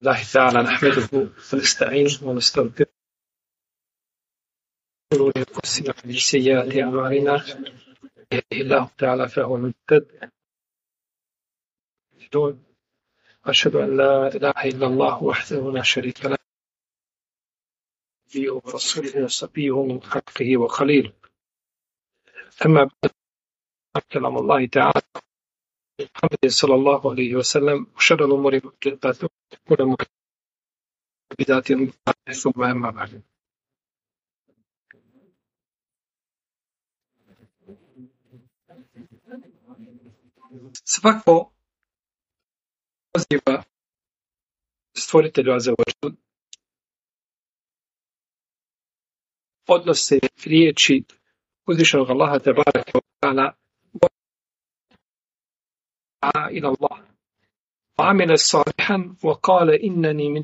الله تعالى نحمده ونستعينه ونستغفره ونستغفره ونستغفره من سيئات أعمالنا يهده الله تعالى فهو المهتد وأشهد أن لا إله إلا الله وحده لا شريك له نبيه ورسوله وصفيه من خلقه وخليله أما بعد كلام الله تعالى محمد صلى الله عليه وسلم وشر الأمور محدثاتها وكل محدثة بدعة ثم أما بعد. Svako poziva stvoritelju Azza wa Jal odnose riječi uzvišenog Allaha tebareke ve taala ila Allah amila salihan wa qala innani min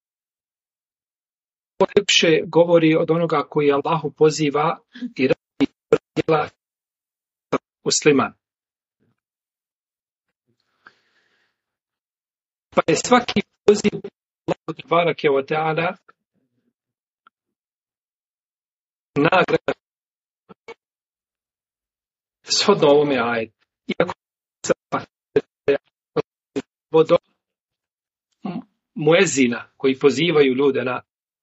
lepše govori od onoga koji Allahu poziva i radi djela musliman. Pa je svaki poziv Allahu tebareke ve taala nagrada shodno ovome ajetu. Iako se od muezina koji pozivaju ljude na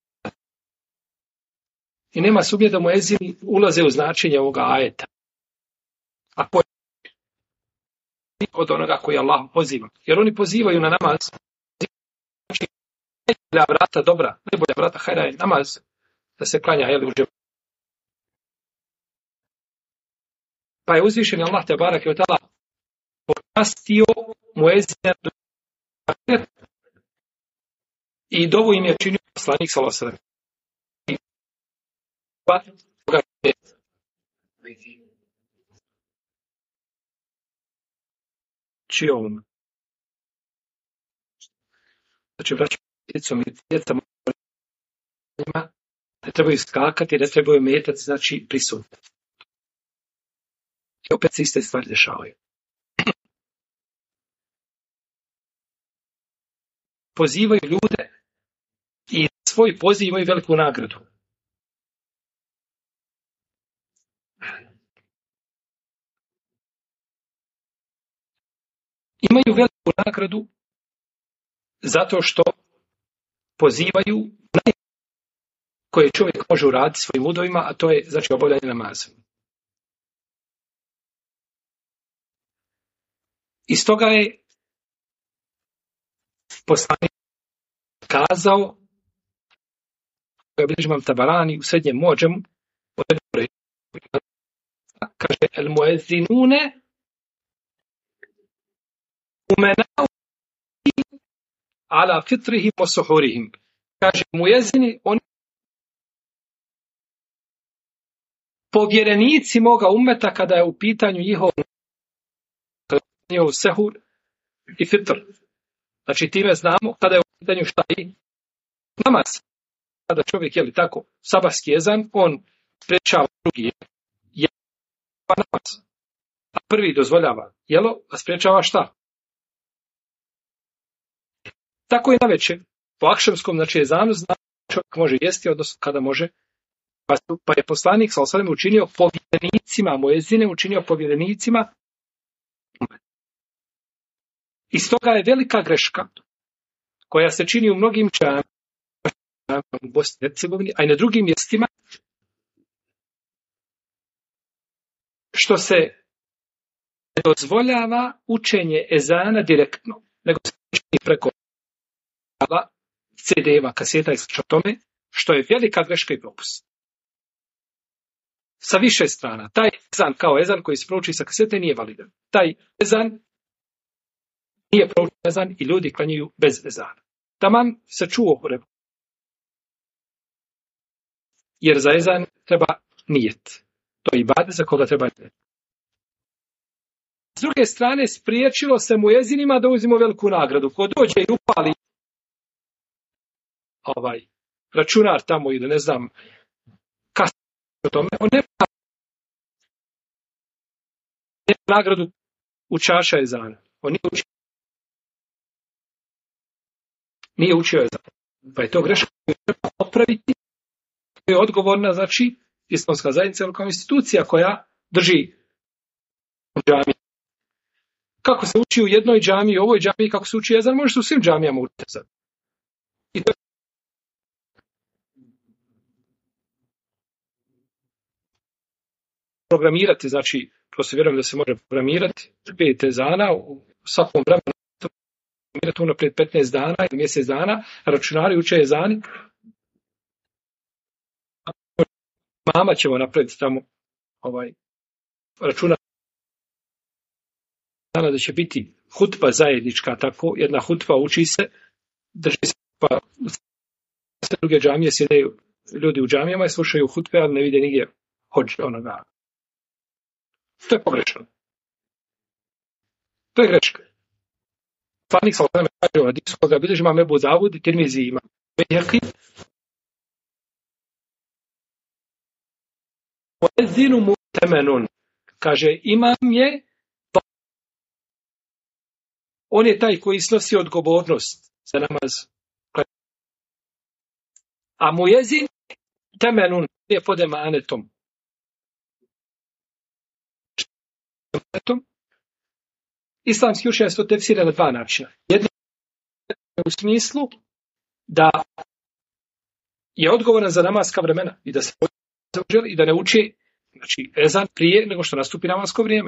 i nema sumnje da muezini ulaze u značenje ovoga ajeta. A od onoga koji Allah poziva. Jer oni pozivaju na namaz. Znači, najbolja vrata dobra, najbolja vrata hajra je namaz da se klanja, jel, u džematu. Pa je uzvišeni Allah te barake ve taala počastio muezina i dovu im je činio poslanik sallallahu alejhi ve sellem. Čijom. Znači, vraćamo djecom i djeca ne trebaju skakati, ne trebaju metati, znači prisutni. I opet se iste stvari dešavaju. Pozivaju ljude i svoj poziv imaju veliku nagradu. Imaju veliku nagradu zato što pozivaju koje čovjek može uraditi svojim udovima, a to je znači obavljanje namaza. Iz toga je poslanik kazao, koji bilježi Imam Tabarani u Srednjem Muadžemu, kaže el muezzinune umenau ala fitrihim wa suhurihim. Kaže muezini, oni povjerenici moga ummeta kada je u pitanju njihov sehur i fitr. Znači time znamo kada je u pitanju šta i namaz. Kada čovjek je li tako sabahski ezan, on sprečava drugi pa namaz. A prvi dozvoljava jelo, a sprečava šta? Tako je na večer. Po akšamskom, znači ezanu, zna čovjek može jesti, odnosno kada može. Pa je poslanik sallallahu alejhi ve sellem učinio povjerenicima, muezine učinio povjerenicima. Iz toga je velika greška koja se čini u mnogim džamijama u Bosni i Hercegovini, a i na drugim mjestima, što se ne dozvoljava učenje ezana direktno, nego se čini preko CD-eva, kaseta i slično tome, što je velika greška i propust. Sa više strana, taj ezan kao ezan koji se prouči sa kasete nije validan. Taj ezan nije proučen ezan i ljudi klanjaju bez ezana. Taman se čuo u rebu. Jer za ezan treba nijet. To je ibadet za koga treba nijet. S druge strane, spriječilo se muezinima da uzimo veliku nagradu. Ko dođe i upali računar tamo ili ne znam kasno o tome, on nema nagradu učaša ezana. On nije učio. Nije učio ezan. Pa je to greška koju treba popraviti. To je odgovorna, znači, islamska zajednica ili kao institucija koja drži džamiju. Kako se uči u jednoj džamiji, u ovoj džamiji, kako se uči ezan, može se u svim džamijama učiti ezan. I to programirati, znači, to se vjerujem da se može programirati, 5 ezana u svakom vremenu, programirati unaprijed 15 dana ili mjesec dana, računari uče ezani. Mama ćemo napraviti tamo računa dana da će biti hutba zajednička, tako, jedna hutba uči se, drži se, pa sve druge džamije sjedaju ljudi u džamijama i slušaju hutbe, ali ne vide nigdje onoga. To je pogrešno. To je greška. Poslanik sallallahu alejhi ve sellem kaže u hadisu koga bilježi imam Ebu Davud i Tirmizi ima Bejhaqi, muezzinu mu'temenun, kaže imam je, on je taj koji snosi odgovornost za namaz. A muezzin temenun je pod emanetom. Islamski učenjaci to tefsira na 2 načina. Jedno u smislu da je odgovoran za namaska vremena i da se i da ne uči, znači, ezan prije nego što nastupi namasko vrijeme.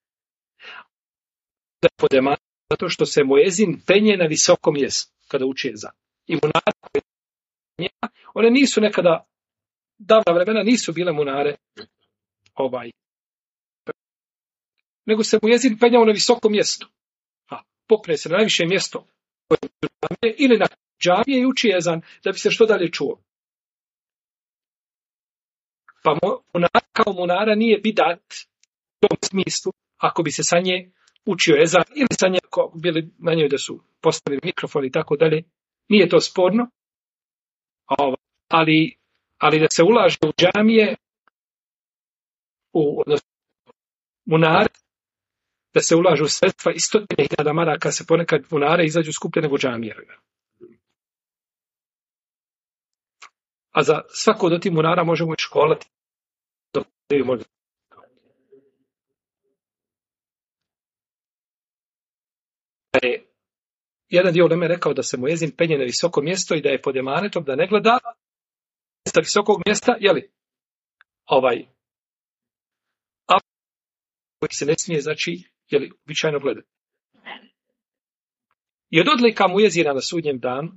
Da je pod emanetom zato što se muezin penje na visokom mjestu kada uči ezan. I munare koje one nisu nekada, davna vremena nisu bile munare nego se muezin penjao na visokom mjestu. Popne se na najviše mjesto ili na džamije i uči ezan da bi se što dalje čuo. Pa munara kao munara nije bidat u tom smislu ako bi se sa nje učio ezan ili sa nje ako bili na njoj da su postavili mikrofon i tako dalje. Nije to sporno. Ali da se ulaže u džamije odnosno munare, da se ulažu sredstva i 100.000 maraka se ponekad munare izađu skuplje nego džamije. A za svako od tih munara možemo i školati. Jedan dio uleme rekao da se muezin penje na visoko mjesto i da je pod emanetom, da ne gleda sa visokog mjesta, koji se ne smije, znači, običajno gledati. I od odlika muezina na sudnjem danu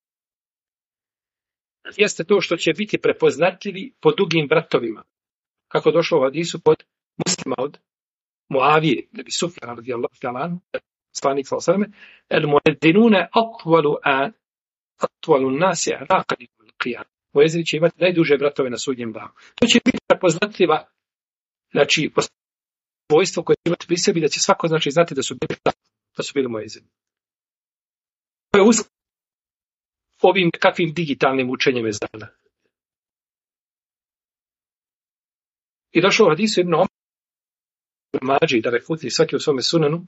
jeste to što će biti prepoznatljivi po dugim vratovima. Kako došlo u hadisu pod Muslima od Muavije, da bi Sufjan radijallahu ta'ala anhu, poslanik sallallahu alejhi ve sellem, el mueddinune atvalu nasi a'naqan al-qiyam. Muezini će imati najduže vratove na sudnjem danu. To će biti prepoznatljiva, znači, svojstvo koje će imati pri sebi, da će svako, znači, znati da su bili muezini. To je ovim kakvim digitalnim učenjem ezana. I došlo u hadisu Ibn Omar Mađi, da rekuti svaki u svome sunanu,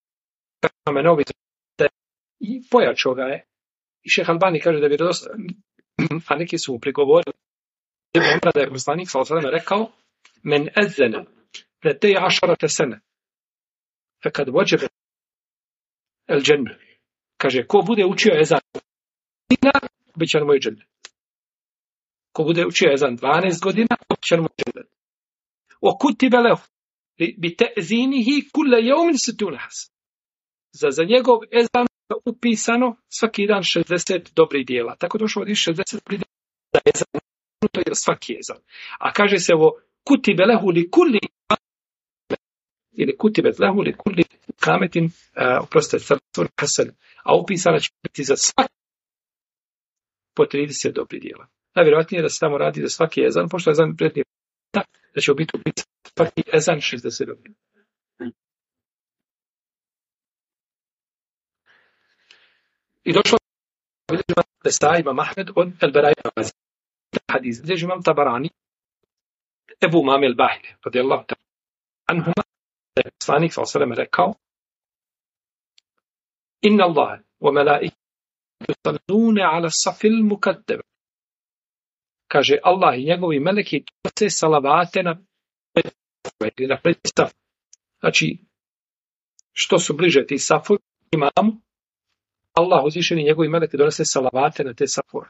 i pojačao ga je. I šejh Albani kaže da je vjerodostojno, a neki su mu prigovorili da je poslanik sallallahu alejhi ve sellem rekao: "Men azana latay 10 sene, fekad wajaba al-dženna." Kaže, ko bude učio ezan obećan mu je džennet. Ko bude učio ezan 12 godina, obećan mu je džennet. Wa kutiba lahu bi ta'zinihi kull yawmin 60 hasana. Za njegov ezan upisano svaki dan 60 dobrih djela. Tako došlo od 60 dobrih djela za ezan, to je svaki ezan. A kaže se ovo kutiba lahu li kulli ili kutibet lahu li kulli kametin, oprostite, hasan, a upisana će biti za svaki po 30 dobrih djela. Najvjerojatnije je da se tamo radi za svaki ezan, pošto je ezan prednije da će biti upisano svaki ezan 60 dobrih. I došlo da sa Imam Ahmed od El-Beraja Razi. Hadis, gdje Imam Tabarani, Ebu Umame El-Bahili, radijallahu ta'ala anhuma, da je poslanik sallallahu alejhi ve sellem rekao: "Inna Allaha wa malaikatahu yusallune ala safil mukaddem. Kaže Allah i njegovi meleki donose salavate na prvi saf. Znači, što su bliže ti safovi imamu, Allah uzvišeni njegovi meleki donose salavate na te safove.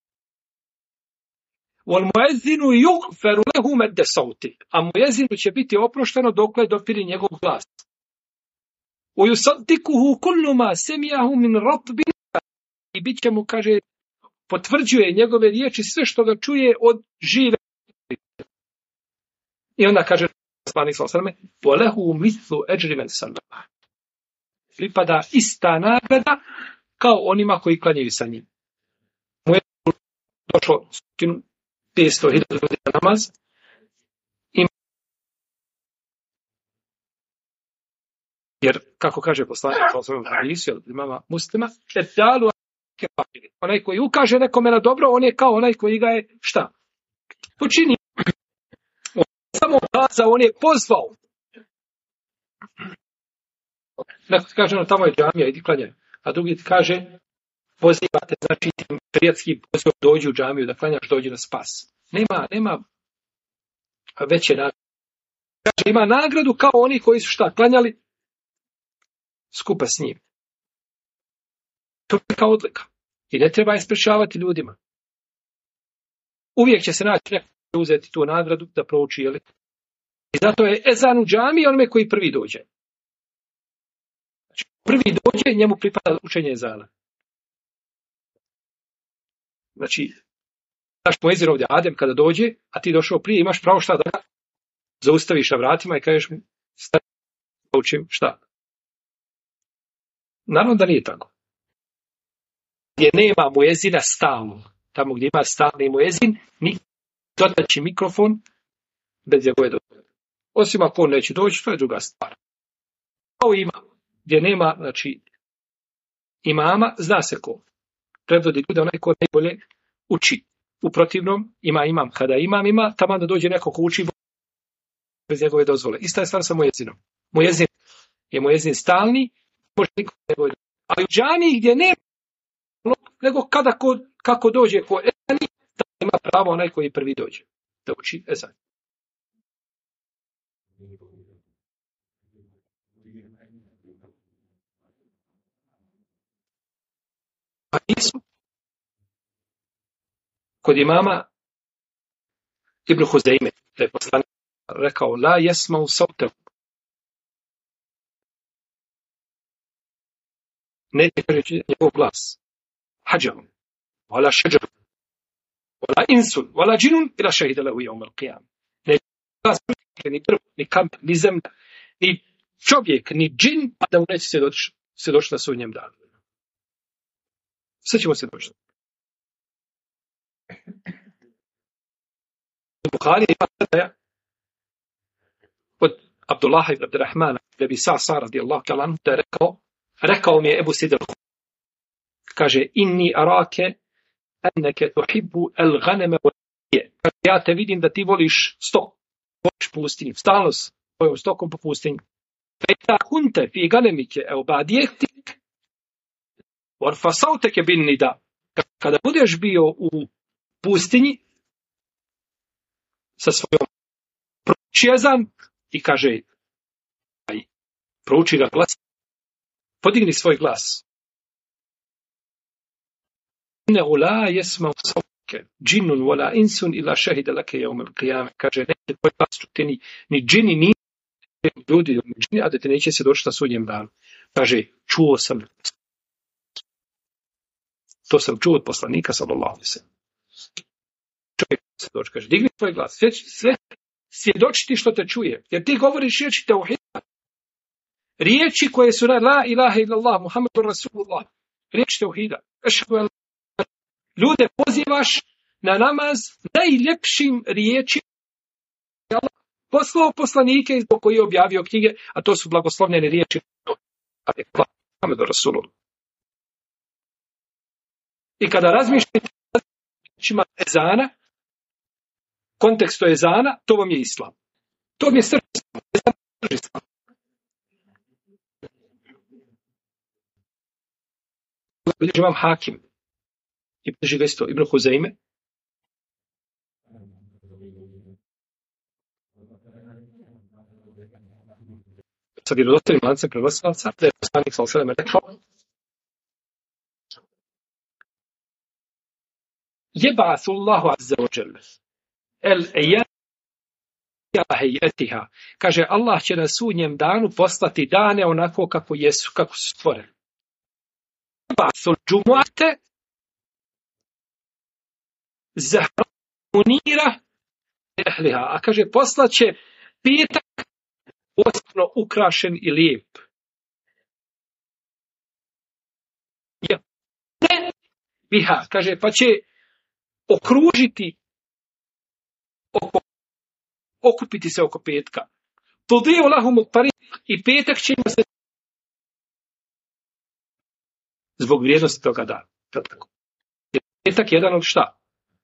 Wal muezzinu yughfaru lahu madda sauti. A muezzinu će biti oprošteno dokle dopiri njegov glas. Wa yusaddiquhu kullu ma sami'ahu min ratbin. I bit će mu, kaže, potvrđuje njegove riječi sve što ga čuje od žive. I onda kaže poslanik sallallahu alejhi ve sellem: "Wa lahu mithlu ajri man sallama." Pripada ista nagrada kao onima koji klanjaju sa njim. Mu je došlo 500.000 ljudi na namaz. Jer, kako kaže poslanik sallallahu alejhi ve sellem, imama Muslima, "Edalu kefir." Onaj koji ukaže nekome na dobro, on je kao onaj koji ga je šta? Počinio. On samo kazao, on je pozvao. Neko ti kaže, no tamo je džamija, idi klanjaj. A drugi ti kaže, pozivate, znači tim prijatski poziv, dođi u džamiju da klanjaš, dođi na spas. Nema veće nagrade. Kaže, ima nagradu kao oni koji su šta, klanjali skupa s njim. To je kao odlika. I ne treba je sprečavati ljudima. Uvijek će se naći neko uzeti tu nagradu da prouči, jeli? I zato je ezan u džamiji onome koji prvi dođe. Znači, prvi dođe, njemu pripada učenje ezana. Znači, naš muezin ovdje, Adem, kada dođe, a ti došao prije, imaš pravo šta da zaustaviš na vratima i kažeš mu, stani, učim šta. Naravno da nije tako. Gdje nema muezina stalno, tamo gdje ima stalni muezin, ni dodaći mikrofon bez njegove dozvole. Osim ako on neće doći, to je druga stvar. Kao ima, gdje nema, znači, imama, zna se ko. Predvodi ljude onaj ko najbolje uči. U protivnom, ima imam. Kada imam ima, tamo da dođe neko ko uči bez njegove dozvole. Ista je stvar sa mujezinom. Mujezin je mujezin stalni, može niko njegove dozvole. Ali u džamiji gdje nema, nego kako dođe ko ezani, da ima pravo onaj koji prvi dođe da uči ezan. A nismo. Kod imama Ibn Huzeyme, da je poslanik rekao, la jesmau sautahu. Ne kaže njegov glas. Hađarom, wala šeđarom, wala insun, wala džinun, ila šehida lehu jevm al-qiyam. Ne glas, ni drv, ni kamp, ni zemlja, ni čovjek, ni džin, a da mu neće se doći na sudnjem danu. Sve ćemo se doći. Buhari ima predaja od Abdullaha ibn Abdurrahmana, Ebi Sa'sa radijallahu ta'ala anhu, da je rekao mi je Ebu Sidr, kaže, inni arake enneke tuhibbu el-ghaneme wal-ije. Kaže, ja te vidim da ti voliš stok, voliš pustinju, stalno s tvojom stokom po pustinju. Feta hunte fi ganemike evo badijetik, orfasauteke bin nida. Kada budeš bio u pustinji sa svojom prouči ezan i kaže, prouči ga glas, podigni svoj glas. Innehu la jesmau sauke, džinnun wala insun ila šehida lake jevm al-qiyame. Kaže, neće tvoj glas čuti ni džini, ni ljudi, a da te neće se doći na sudnjem danu. Kaže, čuo sam. To sam čuo od poslanika, sallallahu alejhi ve sellem. Čovjek se doći, kaže, digni tvoj glas, sve svjedočiti što te čuje, jer ti govoriš riječi tauhida. Riječi koje su na la ilaha illallah, Muhammedur Rasulullah, riječi tauhida. Ljude pozivaš na namaz najljepšim riječima. Poslao poslanike zbog koji je objavio knjige, a to su blagoslovljene riječi Muhammedur Rasulullah. I kada razmišljate o riječima ezana, kontekstu ezana, to vam je islam. To vam je srce islam. Bilježi vam Hakim I bliži ga isto Ibn Huzeyme. Sa vjerodostojnim lancem prenosilaca, da je poslanik sallallahu alejhi ve sellem rekao: Yeb'athu Allahu azza wa jalla al-ayyam hayatiha. Kaže, Allah će na sudnjem danu poslati dane onako kako jesu, kako su stvoreni. Yeb'athu al-jumu'ata zahra munira ehliha. A kaže, poslaće petak posebno ukrašen i lijep. Ne biha, kaže, pa će okružiti, okupiti se oko petka. Tudiju lahum tariq, i petak će im se zbog vrijednosti toga dana. Petak je jedan od šta?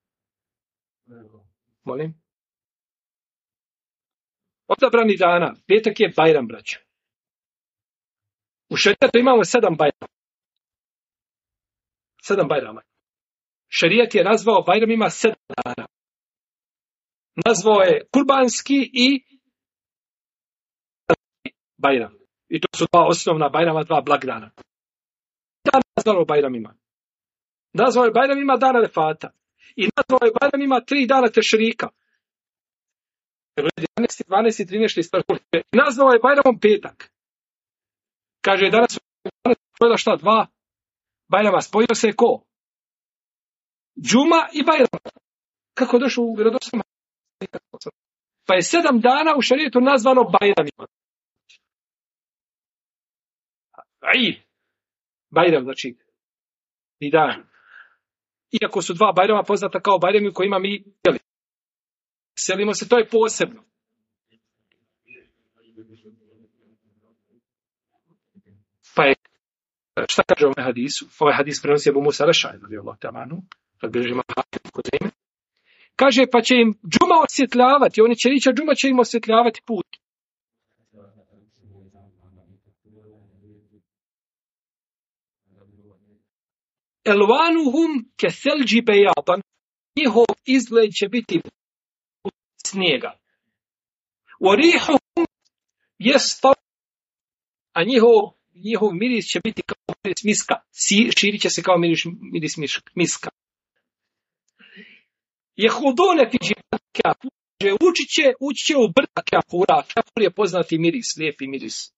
Molim? Odabrani dana. Petak je Bajram, braćo. U šerijatu imamo 7 Bajrama. 7 Bajrama. Šerijat je nazvao Bajramima 7 dana. Nazvao je kurbanski i Bajram. I to su 2 osnovna Bajrama, 2 blagdana. Dan nazvao Bajramima. Nazvao je Bajramima dana Arefata. I nazvao je Bajramima 3 dana Tešrika. 11, 12, 13, 14. Nazvao je Bajramom petak. Kaže, danas su spojila šta? 2 Bajrama. Spojio se ko? Džuma i Bajram. Kako je došlo u vjerodostojnom? Pa je 7 dana u šerijetu nazvano Bajramima. Eid. Bajram, znači i dan. Iako su 2 Bajrama poznata kao Bajrami u kojima mi selimo se, to je posebno. Pa je, šta kaže ovaj hadisu? Ovaj hadis prenosi Abu Musa al-Eš'ari, radijallahu ta'ala anhu, kad bilježi Imam Hakim kod Zejme. Kaže, pa će im džuma osvjetljavati, oni će rići, džuma će im osvjetljavati put. Elvanuhum ke selđi bejaban, njihov izgled će biti snijega. Orihuhum jestav, a njihov miris će biti kao miris miska. Širit će se kao miris miska. Jehudone fi džibal, ući će u brda kafura. Kafur je poznati miris, lijepi miris.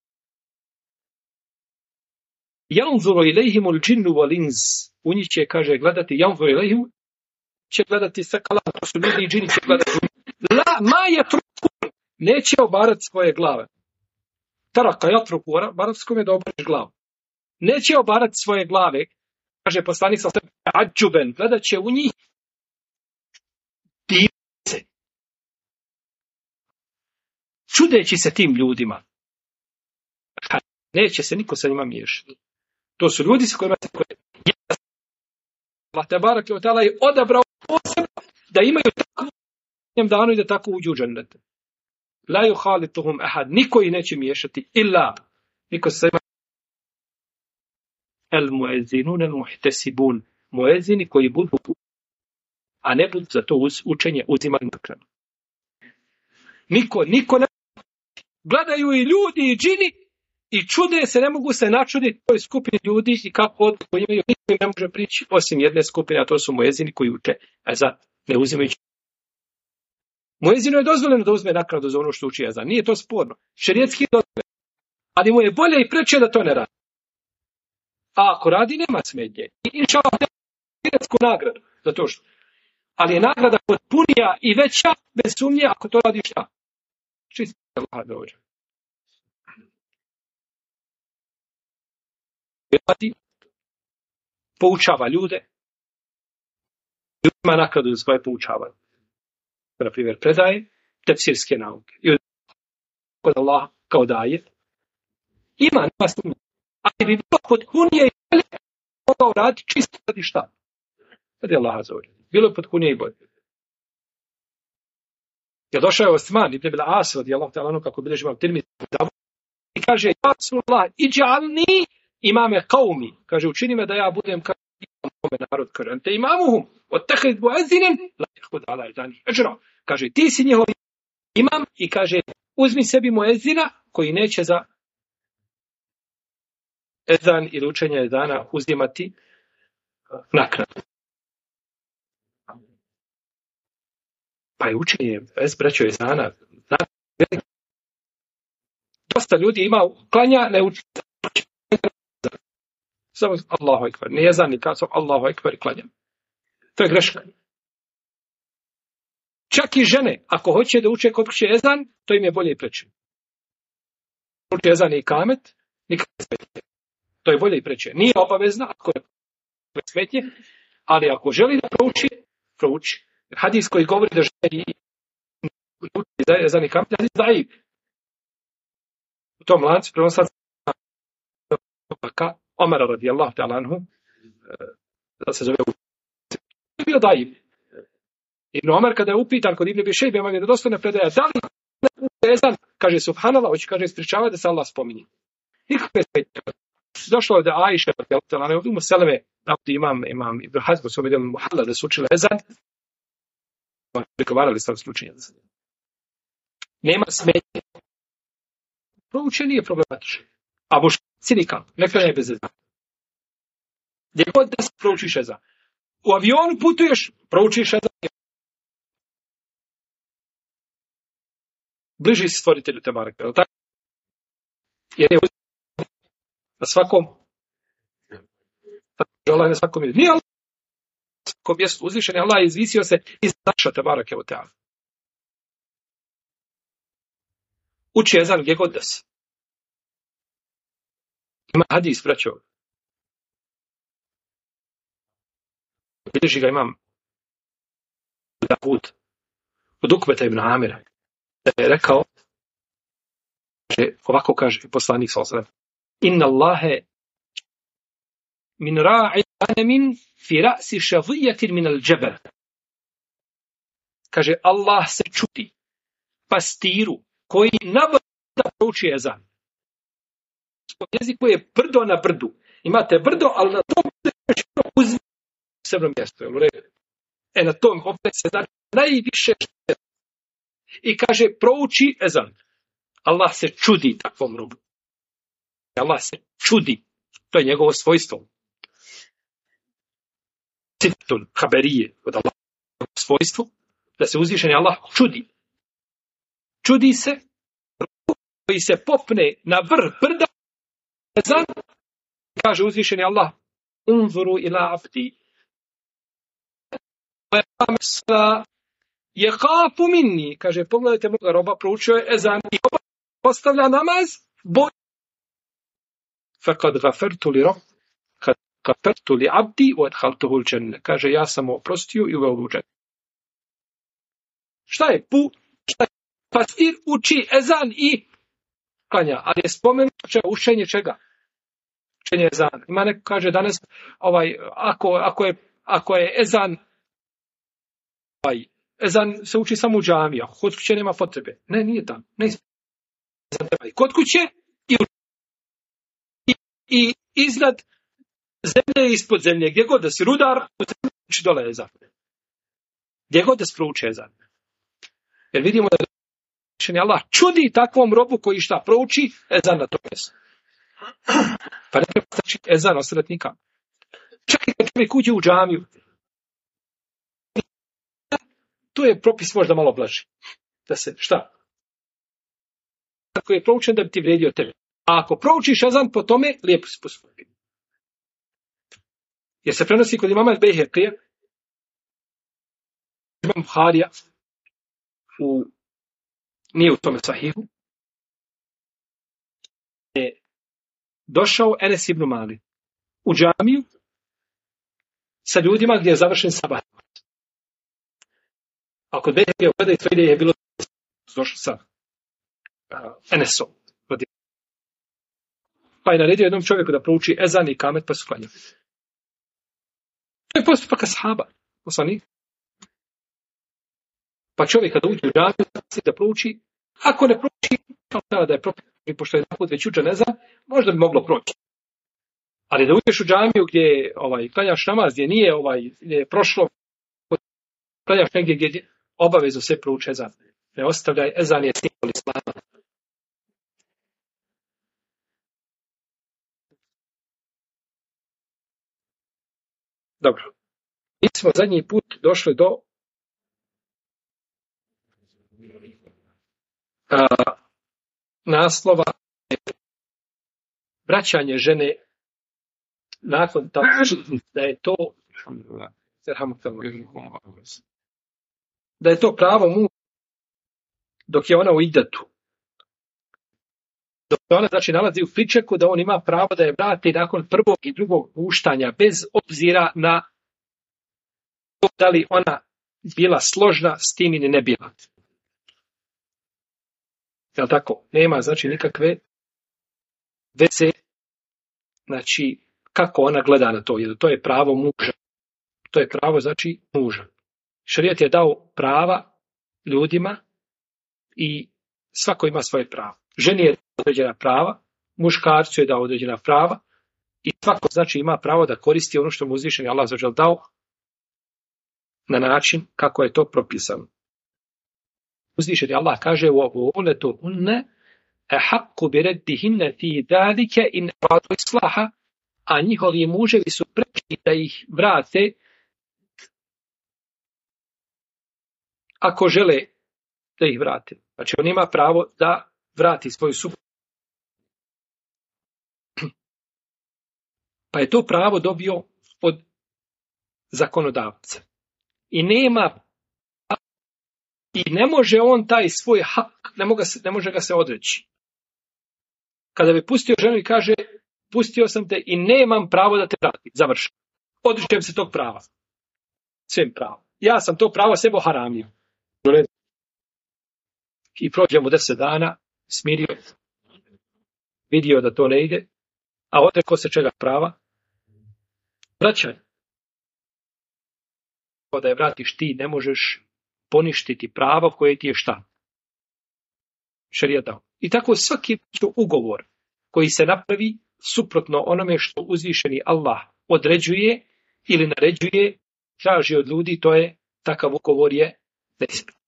Janzuru ilejhimul džinnu wal ins. U njih će, kaže, gledati, janzuru ilejhim, će gledati sakala, to su ljudi i džini će gledati. La ma je trukun, neće obarati svoje glave. Taraka jatruku, u arapskom je da obariš glavu. Neće obarati svoje glave, kaže poslanik sa sebe, adžuben, gledat će u njih divce. Čudeći se tim ljudima. Neće se niko sa njima miješati. To su ljudi sa kojima se Allah te barake od ta'ala je odabrao posebno da imaju takvu danu i da tako uđu u džennete. La yuhalituhum ahad, niko ih neće miješati illa niko se ima el muezinun el muhtesibun, muezini koji budu, a ne budu za to učenje uzimali nakranu. Niko ne gledaju i ljudi i džini i čude se, ne mogu se načuditi toj skupini ljudi i kako odliku imaju, niko im ne može prići osim jedne skupine, a to su muezini koji uče, ezan, ne uzimajući. Muezinu je dozvoljeno da uzme nakradu za ono što uči ezan. Nije to sporno. Šerijetski je dozvoljeno. Ali mu je bolje i preče da to ne radi. A ako radi, nema smetnje. I inša Allah nema šerijetsku nagradu za to što. Ali je nagrada potpunija i veća bez sumnje ako to radi šta? Čisto Allah dođe. Poučava ljude. Ljudima nakradu za svoje poučavanje. Na primjer, predaje tefsirske nauke. I od Allah kao daje. Nema sumnje. Ali bi bilo potpunije i bolje mogao raditi čisto radi šta? Radi Allaha za ovdje. Bilo je potpunije i bolje. Je došao je Osman ibn As radijallahu ta'ala anhu, kako bilježi Imam Tirmizi i kaže: Ja Rasulullah, idž'alni imame qaumi. Kaže, učini me da ja budem kao imam njihove narod, kaže, ente imamuhum, ottehid muezinen, la jehud ala idani. Kaže, ti si njihov imam i kaže, uzmi sebi muezina koji neće za ezan ili učenje ezana uzimati naknadu. Pa je učenje, braćo ezana, dosta ljudi ima klanja, ne uči. Samo Allahu ekber, ne ezan ni kad sam Allahu ekber i klanjam. To je greška. Čak i žene, ako hoće da uče kod kuće ezan, to im je bolje i preče. Uči ezan i kamet, nikad ne smetje. To je bolje i preče. Nije obavezna, ako je smetnje, ali ako želi da prouči. Hadis koji govori da žene uči ezan i kamet, hadis daif. U tom lancu prenosac Omara radijallahu ta'ala anhu, da se zove je bio daif. Ibn Omar kada je upitan kod Ibn Abi Šejbe, ima vjerodostojna predaja, da li ezan, kaže subhanallah, hoće kaže ispričavati da se Allah spominje. Nikakve smetnje. Došlo je da Ajša radijallahu ta'ala anha, Umu Seleme, imam Ibn Hazm, su vidjeli Muhalla da su učile ezan, prigovarali sam slučenja. Nema smetnje. Prouče nije problematično. A muškarci nikako, neka ne bez ezana. Gdje god da se proučiš ezan. U avionu putuješ, proučiš ezan. Bliži si stvoritelju te bareke, je tako? Jer je na svakom na svakom mjestu. Nije Allah na svakom mjestu uzvišen, Allah je izvisio se iz naša te bareke o teala. Uči ezan gdje god da se. Ima hadis, braćo. Bilježi ga imam Davud od Ukbeta ibn Amira. Da je rekao, ovako kaže poslanik sallallahu alejhi ve sellem: Inna Allahe min ra'i ganamin fi ra'si shadhiyatin min al-jabal. Kaže, Allah se čudi pastiru koji da prouči ezan. U jeziku je brdo na brdu. Imate brdo, ali na tom uzmi posebno mjesto. Na tom opet se znači najviše i kaže prouči ezan. Allah se čudi takvom robu. Allah se čudi. To je njegovo svojstvo. Situl haberije od Allah svojstvo da se uzvišeni Allah čudi. Čudi se koji se popne na vrh brda ezan, kaže uzvišeni Allah: Unzuru ila abdi je kafu minni, kaže pogledajte moga roba, proučio je ezan i postavlja namaz, fakad gafertu li rob, kad gafertu li abdi u adhaltuhu l'đenne, kaže ja sam mu oprostio i uveo u džennet. Šta je pastir uči ezan i klanja, ali je spomenuto učenje čega? Učenje ezana. Ima neko kaže danas, ako je ezan, ezan se uči samo u džamiji, ako kod kuće nema potrebe. Ne, nije tam. Ne, kod kuće i iznad zemlje i ispod zemlje, gdje god da si rudar, uči dole ezan. Gdje god da se prouči ezan. Jer vidimo da Allah čudi takvom robu koji šta prouči ezan na to mjesto. Pa ne treba znači ezan ostaviti nikam. Čak i kad čovjek uđe u džamiju, to je propis možda malo blaži. Da se, šta? Ako je proučen da bi ti vrijedio tebe. A ako proučiš ezan po tome, lijepo se postupi. Jer se prenosi kod imama Bejhekija, imam Buharija, nije u tome sahihu, je došao Enes ibn Malik u džamiju sa ljudima gdje je završen sabah. A kod Bejhekija gleda i to ide je bilo došao sa Enesom. Pa je naredio jednom čovjeku da prouči ezan i kamet pa su klanjali. To je postupak ashaba. Poslanik. Pa čovjek kada uđe u džamiju da prouči, ako ne prouči, da je protiv, pošto je naput već učen ezan, možda bi moglo proći. Ali da uđeš u džamiju gdje klanjaš namaz, gdje nije gdje je prošlo, klanjaš negdje gdje obavezno sve prouči ezan. Ne ostavljaj, ezan je simbol islama. Dobro. Mi smo zadnji put došli do naslova vraćanje žene nakon da je to pravo mu dok je ona u idatu. Dok ona znači nalazi u pričeku da on ima pravo da je vrati nakon prvog i drugog puštanja bez obzira na to da li ona bila složna s tim ili ne bila. Jel' tako? Nema znači nikakve veze, znači kako ona gleda na to, jer to je pravo muža. To je pravo znači muža. Šerijat je dao prava ljudima i svako ima svoje pravo. Ženi je određena prava, muškarcu je dao određena prava i svako znači ima pravo da koristi ono što mu uzvišeni Allah dželle dao na način kako je to propisano. Uzvišeni Allah kaže وَأُولَتُهُنَّ أَحَقُّ بِرَدِّهِنَّ فِي ذَلِكَ إِنْ أَرَادُوا إِصْلَاحًا, a njihovi muževi su preči da ih vrate ako žele da ih vrate. Znači on ima pravo da vrati svoju suprugu. Pa je to pravo dobio od zakonodavca. I ne može on taj svoj hak, ne može ga se odreći. Kada bi pustio ženu i kaže, pustio sam te i nemam pravo da te vratim, završim. Odričem se tog prava. Svim pravo. Ja sam to pravo sebo haramio. I prođemo 10 dana, smirio, vidio da to ne ide, a odrekao se čega prava? Vraćaj. Da je vratiš ti, ne možeš poništiti pravo koje ti je šta? Šerijat dao. I tako svaki ugovor koji se napravi suprotno onome što uzvišeni Allah određuje ili naređuje, traži od ljudi, to je takav ugovor je neispravan.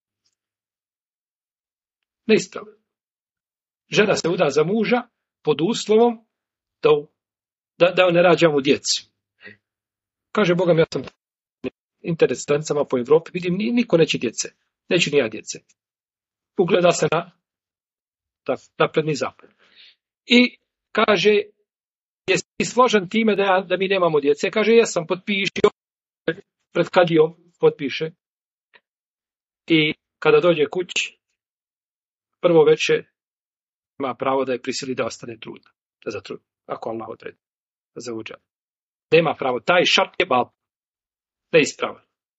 Neispravan. Žena se uda za muža pod uslovom da ne rađa mu djecu. Kaže Bogam, ja sam internet stranicama po Evropi, vidim, niko neće djece. Neću ni ja djece. Ugleda se na napredni zapad. I kaže, jesi složan time da mi nemamo djece? Kaže, jesam, potpišio, pred kadijom potpiše. I kada dođe kući, prvo večer ima pravo da je prisili da ostane trudna. Da zatrudna, ako Allah odredi. Da zauđa. Nema pravo. Taj šart je bab. Neispravan.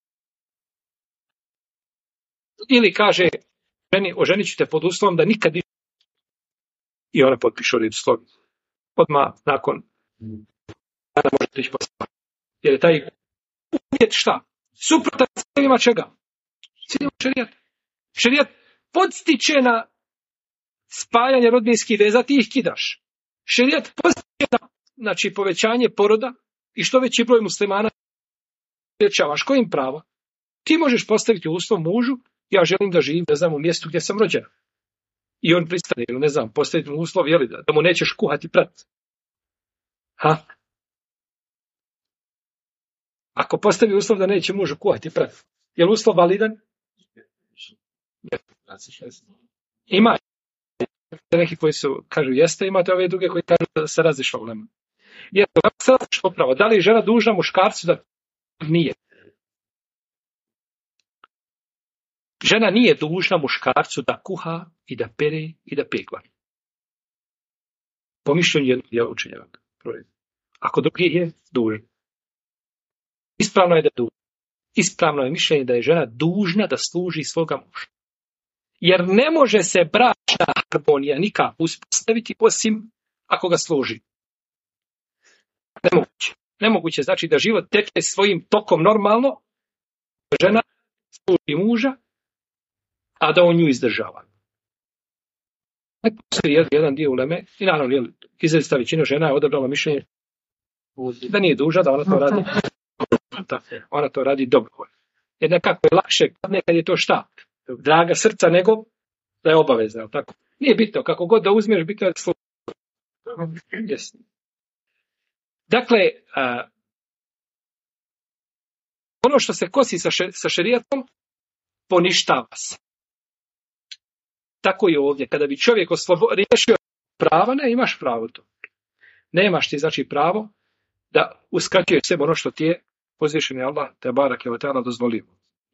Ili kaže, oženit ću te pod uslovom da nikad i ona potpiše u slovi. Odmah nakon dana možete ići posla. Jer je taj uvjet šta? Suprotan ciljima čega? Ciljima šerijata. Šerijat podstiče na spajanje rodbinskih veza, ti ih kidaš. Šerijat podstiče na znači, povećanje poroda i što veći broj muslimana sprječavaš. Kojim prava? Ti možeš postaviti uslov mužu, ja želim da živim, ne znam, u mjestu gdje sam rođen. I on pristane, ne znam, postaviti mu uslov, jeli, da mu nećeš kuhati prat. Ha? Ako postavi uslov da neće mužu kuhati prat, je li uslov validan? Ima. Neki koji su, kažu jeste, imate ove druge koji kažu da se razišla u lemu. Jer se razišla pravo. Da li je žena dužna muškarcu da nije? Žena nije dužna muškarcu da kuha i da pere i da pegla. Po mišljenju jednog dijela učenjaka. Ako drugi je dužan. Ispravno je da je dužna. Ispravno je mišljenje da je žena dužna da služi svoga muža. Jer ne može se bračna harmonija nikako uspostaviti osim ako ga služi. Nemoguće. Nemoguće znači da život teče svojim tokom normalno, žena služi muža, a da on nju izdržava. Postoji jedan dio uleme, i naravno izrazita većina žena je odabrala mišljenje Da nije duža, da ona to radi. Ona to radi dobrovoljno. Jer nekako je lakše, nekad je to šta? Draga srca nego da je obavezna, tako? Nije bitno, kako god da uzmeš, bitno je da yes. Dakle, ono što se kosi sa šerijatom, poništava se. Tako i ovdje. Kada bi čovjek riješio prava, ne imaš pravo to. Nemaš ti, znači, pravo da uskraćuješ sebi ono što ti je uzvišeni Allah, te barake ve ta'ala, dozvolio.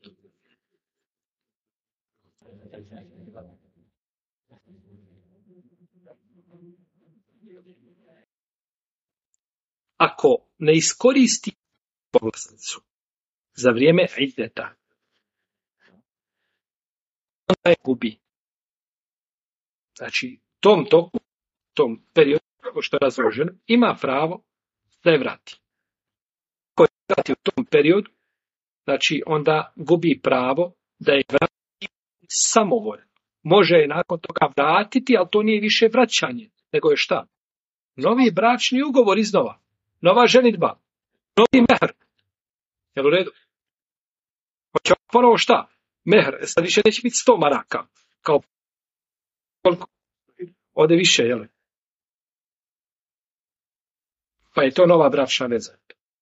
Ako ne iskoristi povlasticu za vrijeme iddeta, onda je gubi. Znači, tom periodu, kako što je razloženo, ima pravo da je vrati. Ko je vrati u tom periodu, znači onda gubi pravo da je vrati samovoljno. Može je nakon toga vratiti, ali to nije više vraćanje, nego je šta? Novi bračni ugovor iznova. Nova ženidba. Novi mehr. Jel u redu? Hoće ponovo šta? Mehr. Sad više neće biti 100 maraka. Kao koliko? Ode više, jel? Pa je to nova bračna veza.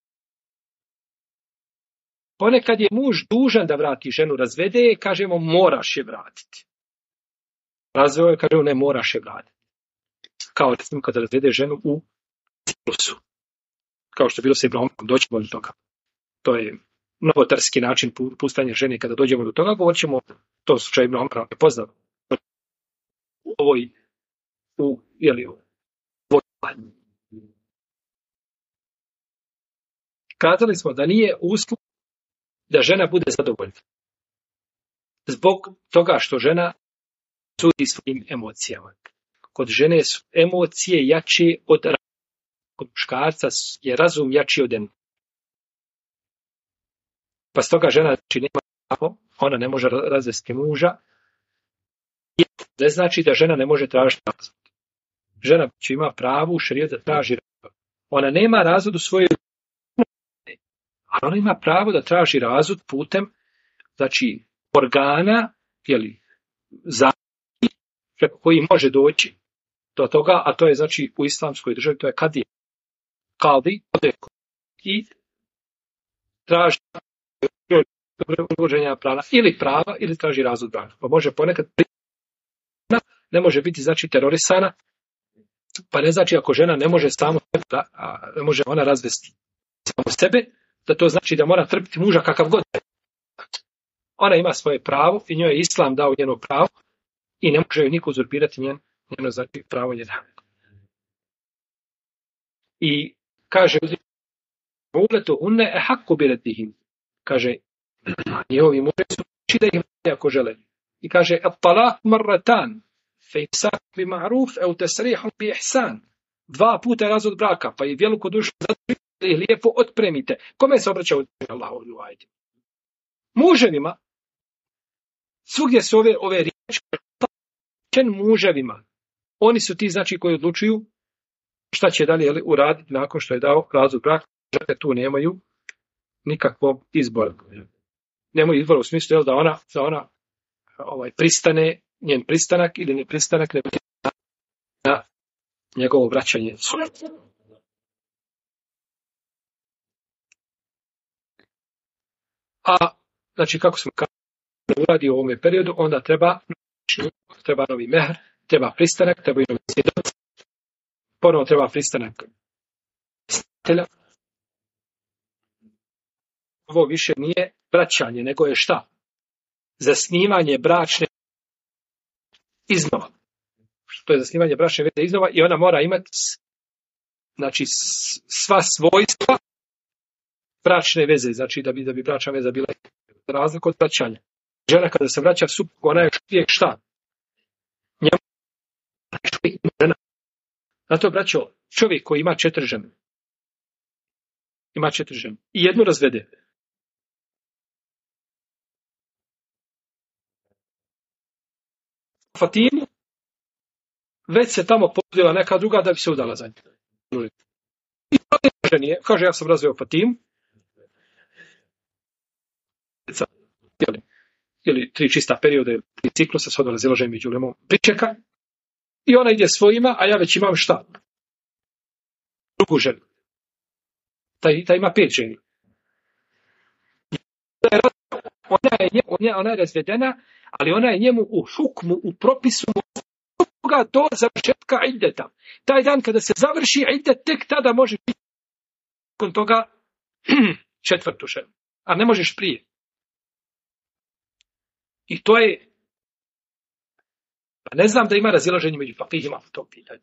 Ponekad je muž dužan da vrati ženu, razvede je, kažemo moraš je vratiti. Razveo je, kažemo ne moraš je vratiti. Kao recimo kada razvede ženu u ciklusu. Kao što je bilo sa Ibrahimom, doćemo do toga. To je novotarski način pustanja žene. Kada dođemo do toga, govorit ćemo to slučaj Ibrahima je poznat. Kazali smo da nije uslov da žena bude zadovoljna. Zbog toga što žena sudi svojim emocijama. Kod žene su emocije jače od razuma. Kod muškarca je razum jači od emocija. Pa stoga žena znači nema pravo, ona ne može razvesti muža. I ne znači da žena ne može tražiti razvod. Žena će ima pravo u šerijatu da traži razvod. Ona nema razvod u svojoj, ali ona ima pravo da traži razvod putem, znači, organa, koji može doći do toga, a to je, znači, u islamskoj državi, to je kadija. Kadi, i traži uvođenja prava, ili traži razvod braka. Pa može ponekad ne može biti, znači, terorisana, pa ne znači ako žena ne može samo ne može ona razvesti samo sebe, da to znači da mora trpiti muža kakav god. Ona ima svoje pravo i njoj je islam dao njeno pravo i ne može joj niko uzurpirati njeno znači pravo njeno. I kaže uletu unne ehakku biletihim. Kaže njihovi muže su da ih ako žele. I kaže at-talaq marratan fa imsak bi ma'ruf aw tasrih bi ihsan. 2 puta razvod braka, pa i velikodušno ih lijepo otpremite. Kome se obraća Allahu u ajdi? Muževima. Svugdje su ove riječi muževima. Oni su ti, znači, koji odlučuju šta će dalje uraditi nakon što je dao razvod braka. Žene tu nemaju nikakvog izbora. Nemaju izbora u smislu da ona pristane, njen pristanak ili ne pristanak ne biti na njegovo vraćanje. A, znači, kako smo kada uradi u ovome periodu, onda treba novi mehr, treba pristanak, treba i novi svjedok, ponovo treba pristanak statelja. Ovo više nije vraćanje, nego je šta? Zasnivanje bračne iznova. Što je zasnivanje bračne veze iznova i ona mora imati, znači, sva svojstva bračne veze, znači da bi bračna veza bila razlika od vraćanja. Žena kada se vraća suprug, ona je uvijek šta? Žena. Zato, braćo, čovjek koji ima 4 žene, i jednu razvede. Fatimu, već se tamo pozvala neka druga da bi se udala za nju. kaže ja sam razveo Fatimu, ili 3 čista periode, 3 ciklusa, sada razilaženje među ulemom pričeka, i ona ide svojima, a ja već imam šta? Drugu ženu. Ta ima 5 ženi. Ona je razvedena, ali ona je njemu u hukmu, u propisu do završetka iddeta. Taj dan kada se završi iddet, tek tada može biti nakon toga 4. ženu. A ne možeš prije. I to je, ne znam da ima razilaženje među fakihima u tom pitanju.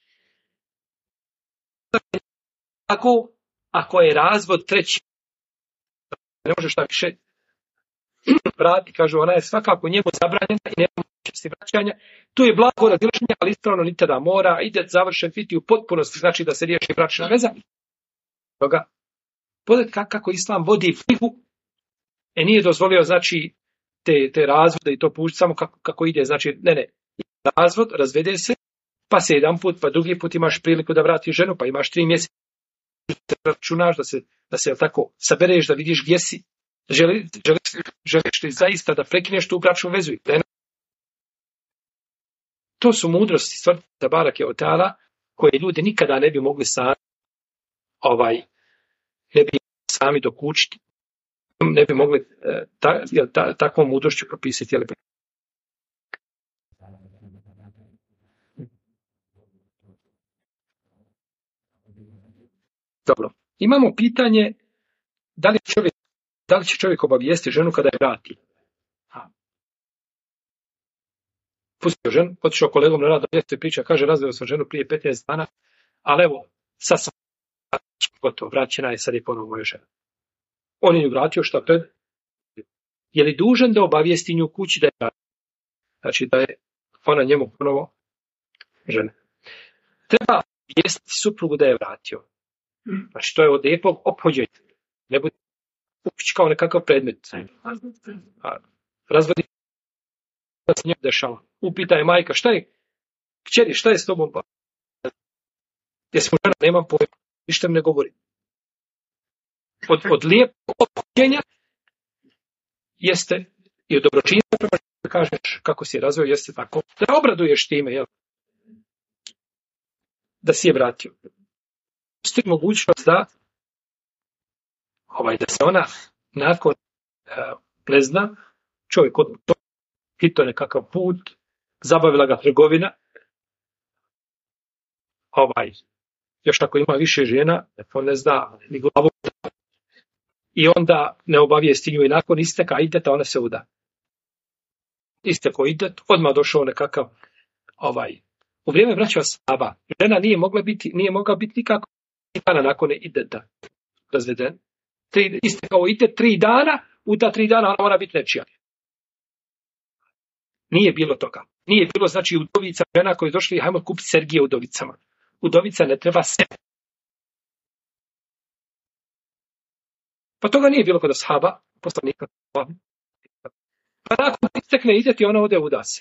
Ako je razvod 3, ne može šta više vrati, kažu, ona je svakako njemu zabranjena i nema mogućnosti vraćanja. Tu je blago razilaženje, ali ispravno ni tada mora, ide završen biti u potpunosti, znači da se riješi bračna veza. Toga, pogledajte kako Islam vodi fiqhu, nije dozvolio, znači, te razvode i to pušti samo kako ide, znači, ne, razvod, razvede se, pa se jedan put, pa drugi put imaš priliku da vratiš ženu, pa imaš 3 mjeseca, računaš da se tako sabereš, da vidiš gdje si. Želiš li zaista da prekineš tu bračnu vezu? To su mudrosti stvari Tebareke ve Teala koje ljudi nikada ne bi mogli sami dokučiti, ne bi mogli takvom mudrošću propisati. Dobro. Imamo pitanje da li će čovjek obavijesti ženu kada je vrati. Pustio ženu, otišao kolegom na rad, obavijesti priča, kaže razveo sam ženu prije 15 dana, ali evo, sad sam gotovo, vraćena je, sad je ponovo moja žena. On je nju vratio, šta pred? Je li dužan da obavijesti nju kući da je vratio? Znači da je ona njemu ponovo žena. Treba obavijestiti suprugu da je vratio. Znači to je od lijepog ophođenja. Ne bude upić kao nekakav predmet. Razvodi se njemu dešava. Upita je majka, šta je? Kćeri, šta je s tobom? Jesi mu žena, nemam pojma. Ništa mi ne govori. Od lijepog ophođenja jeste i od dobročinstva prema da kažeš kako si je razveo, jeste tako. Da obraduješ time, jel? Da si je vratio. Postoji mogućnost da se ona nakon plezna, čovjek od to hito nekakav put, zabavila ga trgovina, još ako ima više žena, on ne zna ni glavu, i onda ne obavijesti nju i nakon isteka ideta ona se uda. Isteko idet, odmah došao nekakav u vrijeme vraćao sahaba. Žena nije mogla biti nikako dana nakon ideta razveden. Istekao idet 3 dana, u ta 3 dana ona mora biti nečija. Nije bilo toga. Nije bilo, znači, udovica žena koji je došli, hajmo kupiti Sergije udovicama. Udovica ne treba se. Pa toga nije bilo kod ashaba, poslanika. Pa nakon istekne ideti, ona ode uda se.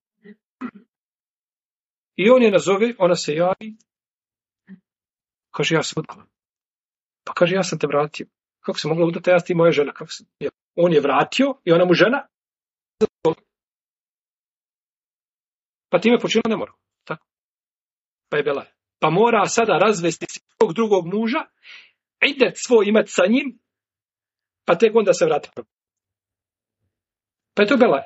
I on je nazove, ona se javi, kaže, ja sam udala. Pa kaže, ja sam te vratio. Kako se mogla udati, ja ti moja žena? On je vratio i ona mu žena. Pa time počela ne mora. Tako. Pa je bila. Pa mora sada razvesti svog drugog muža, ide svoj imat sa njim, pa tek onda se vrati. Pa je to bila.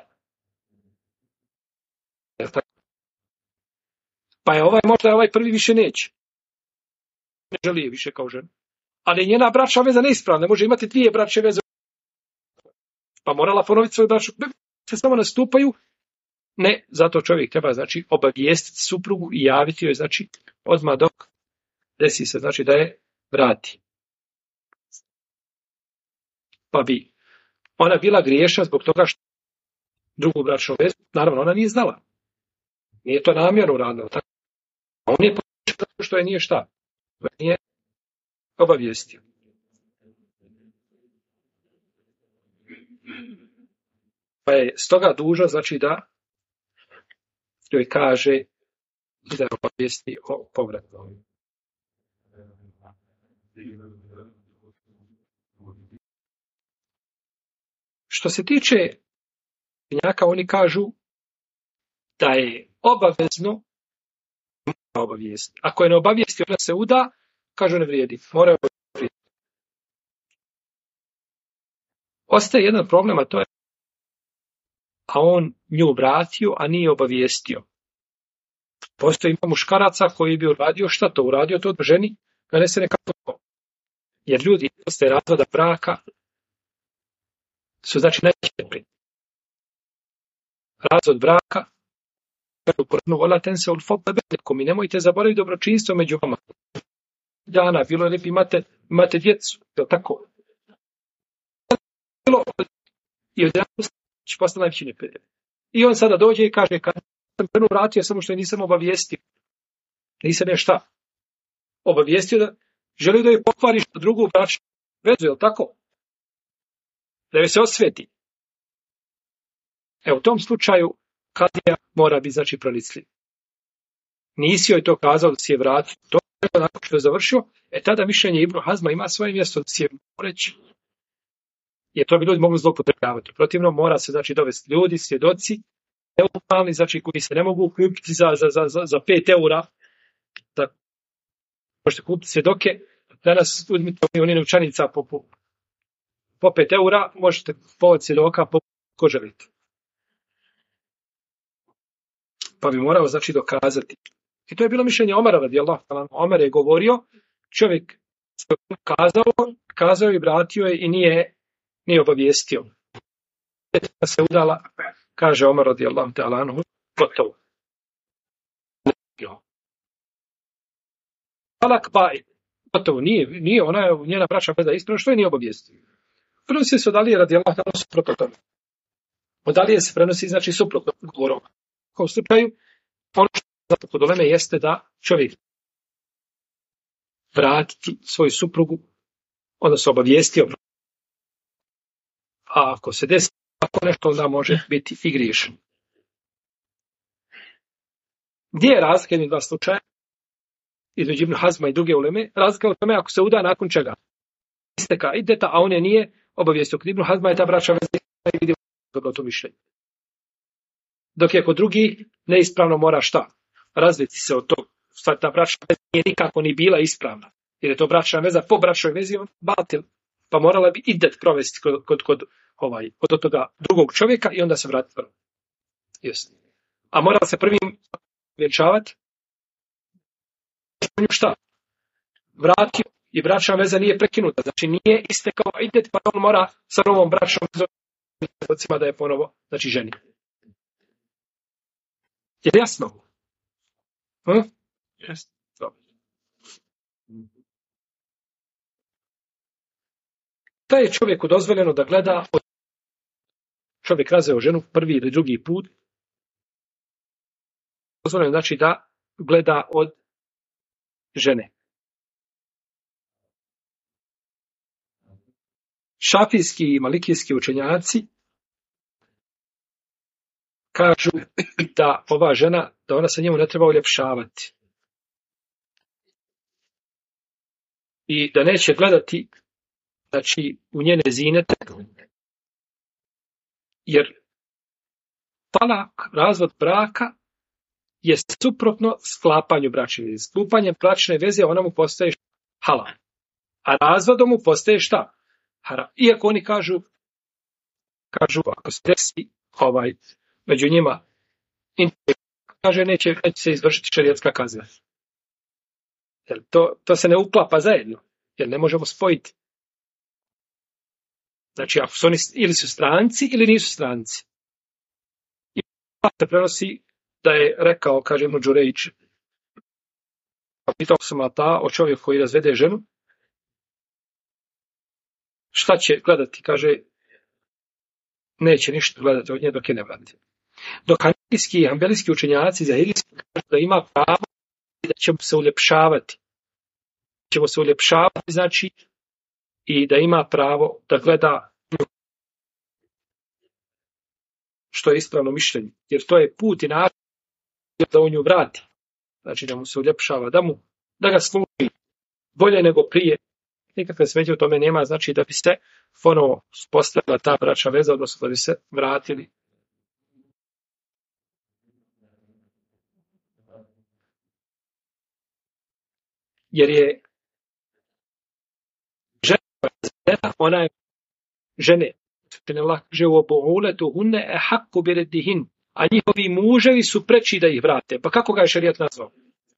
Pa je možda prvi više neće. Ne želi je više kao žena. Ali njena bračna veza neispravna. Ne može imati 2 bračne veze. Pa morala ponoviti svoju bračnu. Se samo nastupaju. Ne, zato čovjek treba, znači, obavijestiti suprugu i javiti joj, znači, odmah dok desi se, znači, da je vrati. Pa bi ona bila griješna zbog toga što drugu bračnu vezu, naravno, ona nije znala. Nije to namjerno radila. Tako. A on je pogrešan zato što je nije šta? Nije obavijestio. Pa je stoga dužna, znači, da joj kaže da je obavijesti o povratu. Što se tiče učenjaka, oni kažu da je obavezno obavijest. Ako je ne obavijesti, ona se uda, kažu ne vrijedi. Moraju obavijesti. Ostaje jedan problem, a to je a on nju vratio, a nije obavijestio. Postoji ima muškaraca koji bi uradio šta to? Uradio to ženi, nanese nekako. Jer ljudi postoje razvoda braka su znači najčešće. Razvod braka u Kur'anu vola tense ul fadla bejnekum i nemojte zaboraviti dobročinstvo među vama. Dana, bilo je lijepo, imate djecu, je li tako? I odjedanput će postati najveći neprijatelj. I on sada dođe i kaže, kad sam ženu vratio, samo što je nisam obavijestio. Nisam je šta? Obavijestio da želi da je pokvari drugu bračnu vezu, je li tako? Da joj se osveti. U tom slučaju kadija mora biti znači pronicljiv. Nisi joj to kazao da si je vratio. To je nakon što je završio, tada mišljenje Ibnu Hazma ima svoje mjesto da si je reći. Jer to bi ljudi mogli zloupotrebljavati. Protivno mora se znači dovesti ljudi, svjedoci, neutralni, znači koji se ne mogu kupiti za 5 eura. Da možete kupiti svjedoke. Danas uzmite oni novčanica po 5 eura, možete kupovati svjedoka po ko želite. Pa bi morao znači dokazati. I to je bilo mišljenje Omara radijallahu ta'ala. Omer je govorio, čovjek kazao i vratio je i nije obavijestio. Da se udala, kaže Omar radijallahu ta'ala, gotovo. Talak baj, gotovo, nije njena bračna veza ispravna, što je nije obavijestio. Prenosi se od Alije radijallahu ta'ala suprotno tome. Od Alije se prenosi znači suprotno govorom. U slučaju, ono što kod uleme jeste da čovjek vratiti svoju suprugu, odnosno obavijestio. A ako se desi ako nešto, onda može biti i griješan. Gdje je razlika između dva slučaja? Između Ibn Hazma i druge uleme. Razlika u tome ako se uda nakon čega? Isteka ideta, a on je nije obavijestio. Kod Ibn Hazma je ta braća veza i vidio to mišljenje. Dok je kod drugi neispravno mora šta? Razviti se od tog. Stvar, ta bračna veza nije nikako ni bila ispravna. Jer je to bračna veza po bračnoj vezi on batil. Pa morala bi idet provesti kod toga drugog čovjeka i onda se vratiti prvo. A mora se prvim vjenčavati? Šta? Vratio i bračna veza nije prekinuta. Znači nije istekao idet, pa on mora sa novom bračnom vezom da je ponovo, znači ženi. Je li jasno? Yes. Da je čovjeku dozvoljeno da gleda, čovjek razveo ženu prvi ili drugi put, dozvoljeno znači da gleda od žene. Šafijski i malikijski učenjaci kažu da ova žena, da ona se njemu ne treba uljepšavati. I da neće gledati znači u njene zinete, jer talak, razvod braka, je suprotno sklapanju bračne veze. Sklupanjem bračne veze ona mu postaje halal. A razvodom mu postaje šta? Haram. Iako oni kažu ako se desi među njima kaže neće se izvršiti šerijatska kazna. Jer to se ne uklapa zajedno. Jer ne možemo spojiti. Znači, ako su oni ili su stranci ili nisu stranci. I se prenosi da je rekao, kaže Ibn Đurejč, pitao sam ta o čovjeku koji razvede ženu, šta će gledati? Kaže, neće ništa gledati od nje dok je ne vrati. Dok hanbelijski i ambelijski učenjaci zahirijski kažu da ima pravo i da ćemo se uljepšavati. Ćemo se uljepšavati, znači, i da ima pravo da gleda što je ispravno mišljenje. Jer to je put i način da on nju vrati. Znači da mu se uljepšava, da ga služi bolje nego prije, nikakve smetnje u tome nema, znači da bi se ponovo postavila ta bračna veza, odnosno da bi se vratili. Jer je žena, ona je žene, a njihovi muževi su preči da ih vrate. Pa kako ga je šerijat nazvao?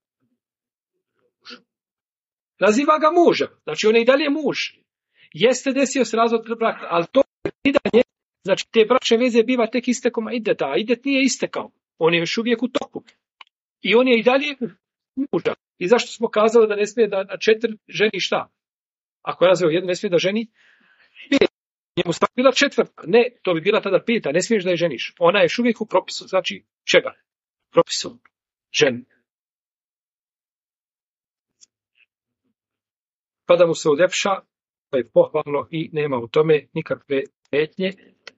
Naziva ga mužem, znači on je i dalje muž. Jeste desio se razvod braka, ali to prekidanje, znači te bračne veze biva tek istekom ideta, a idet nije istekao. On je još uvijek u toku. I on je i dalje muža. I zašto smo kazali da ne smije da na 4 ženi šta? Ako je razveo jednu, ne smije da ženi 5. Njemu stavila bila 4. Ne, to bi bila tada 5, ne smiješ da je ženiš. Ona je još uvijek u propisu, znači čega? Propisu ženi. Pa da mu se uljepša, pa je pohvalno i nema u tome nikakve petnje.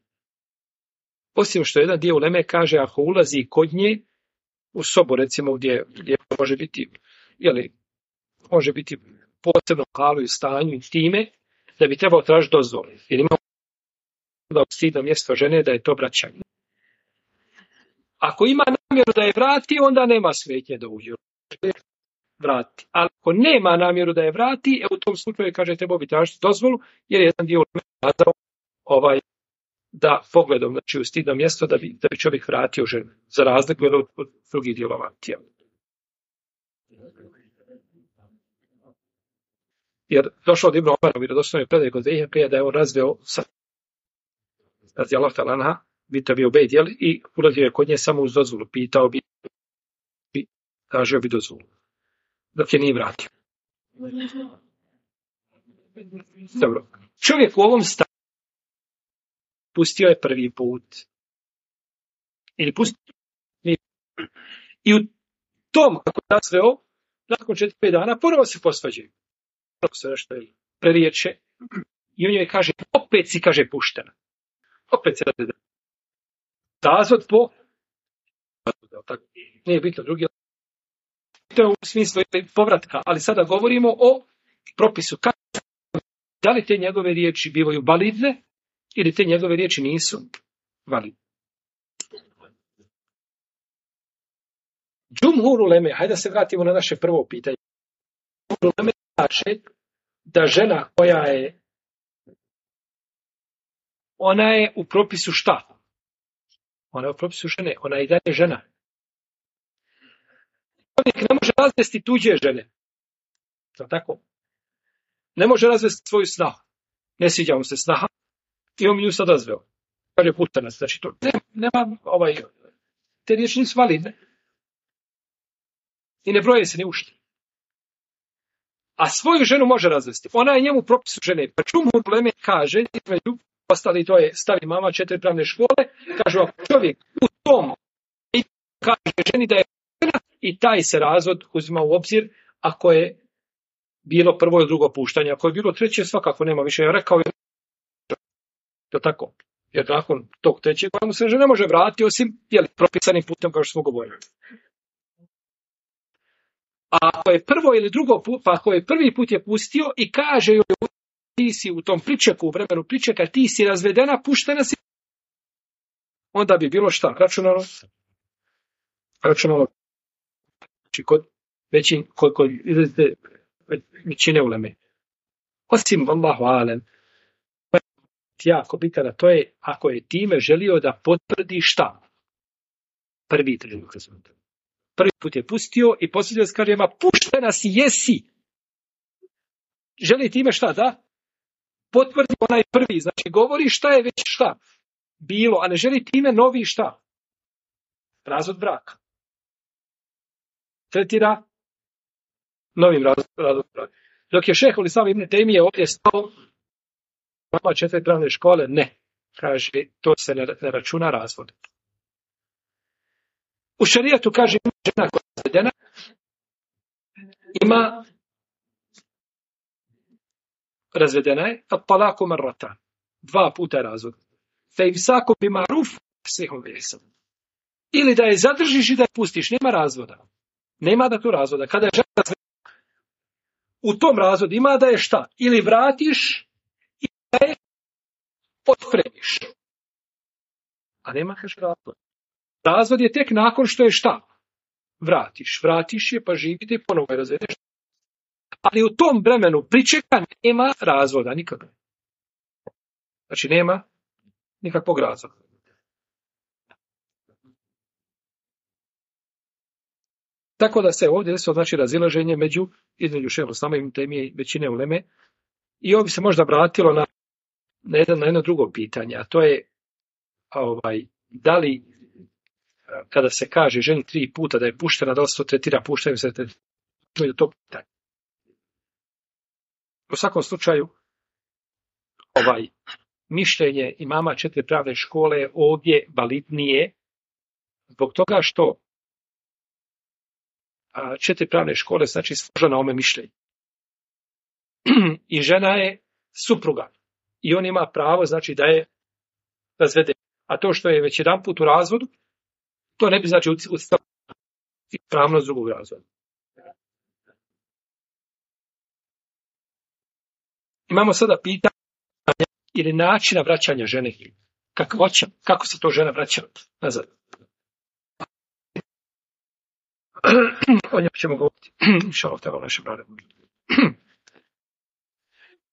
Osim što jedan dio uleme kaže, ako ulazi kod nje u sobu, recimo gdje može biti, može biti posebno halu i stanju i time, da bi trebao tražiti dozvolu. Jer ima da stidno mjesto žene da je to vraćanje. Ako ima namjeru da je vrati, onda nema smetnje da uđe. Vrati. Ali ako nema namjeru da je vrati, u tom slučaju kaže trebao bi tražiti dozvolu, jer je jedan dio kazao da pogledom, znači u stidno mjesto da bi čovjek vratio ženu, za razliku od drugih dijelova tijela. Jer došlo od Ibn Omara, vjerodostojno je predaj kod Vejhaqija da je on razveo sa radijallahu ta'ala anha, bita bio Ubejd, i ulazio je kod nje samo uz dozvolu, pitao bi, tražio bi dozvolu, dok je nije vratio. Dobro. Čovjek u ovom stanju pustio je prvi put. Ili pustio i u tom, kako je razveo, nakon 4-5 dana, ponovo se posvađaju. Ponovo se nešto preriječe i on joj kaže, opet si, kaže, puštena. Opet se razvede. Razvod po nije bitno drugi. To je u smislu povratka, ali sada govorimo o propisu. Da li te njegove riječi bivaju validne ili te njegove riječi nisu validne. Džumhur uleme, hajde da se vratimo na naše prvo pitanje. Džumhur uleme kaže da žena koja je, ona je u propisu šta? Ona je u propisu žene, ona je i dalje žena. Čovjek ne može razvesti tuđe žene. To tako? Ne može razvesti svoju snahu. Ne sviđa mu se snaha i on mi nju sad razveo. Kaže puta nas. Znači to nema te riječi nisu validne. I ne broje se ni ušte. A svoju ženu može razvesti. Ona je njemu u propisu žene. Pa Džumhur uleme kaže, ostali to je stavi mama 4 pravne škole, kažu ako čovjek u tom i kaže ženi da je žena i taj se razvod uzima u obzir ako je bilo prvo ili drugo puštanje. Ako je bilo treće, svakako nema više. Ja rekao je to tako. Jer nakon tog trećeg mu se žena ne može vratiti osim propisanim putem kao što smo govorili. A ako je prvo ili drugo put, pa ako je prvi put je pustio i kaže joj ti si u tom pričeku, u vremenu pričeka, ti si razvedena, puštena si, onda bi bilo šta? Računalo? Znači kod većine uleme. Osim Allahu alem, jako bitno, to je ako je time želio da potvrdi šta? Prvi put je pustio i posljedno se kaže, puštena si, jesi. Želi time šta, da? Potvrdi onaj prvi, znači govori šta je već šta bilo, a ne želi time novi šta? Razvod braka. Tretira novim razvodom braka. Dok je šejh Islam ibn Tejmije ovdje stao, mama 4 pravne škole, ne. Kaže, to se ne računa razvod. U šerijatu kaže, žena koja je razvedena ima razvedena je at-talaku marratan. 2 puta je razvod. Fe imsaku bi ma'ruf sehum bi'ihsan. Ili da je zadržiš i da je pustiš, nema razvoda. Nema da tu razvoda. Kada je žena razvedena, u tom razvodu ima da je šta? Ili vratiš, ili da je otpremiš. A nema, kaže, razvod. Razvod je tek nakon što je šta? Vratiš. Vratiš je, pa živite i ponovo je razvedeš. Ali u tom vremenu pričeka nema razvoda, nikada. Znači nema nikakvog razvoda. Tako da se ovdje desilo znači razilaženje između šejha Islama i Tejmije i većine uleme. I ovo bi se možda vratilo na jedno drugo pitanje, a to je da li kada se kaže ženi 3 puta da je puštena, da li se to tretira puštanjem, se tretira to pitanje. U svakom slučaju, mišljenje imama 4 pravne škole je ovdje validnije zbog toga što 4 pravne škole znači složena ome mišljenje. I žena je supruga. I on ima pravo, znači, da je razvede. A to što je već jedan put u razvodu, to ne bi znači utjecalo pravnost drugog razvoda. Imamo sada pitanje ili načina vraćanja žene. Kako se to žena vraća nazad? O njemu ćemo govoriti. Inšallah, tamo naše brade.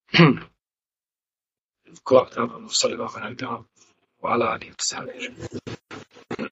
Hvala, sallallahu alejhi ve sellem.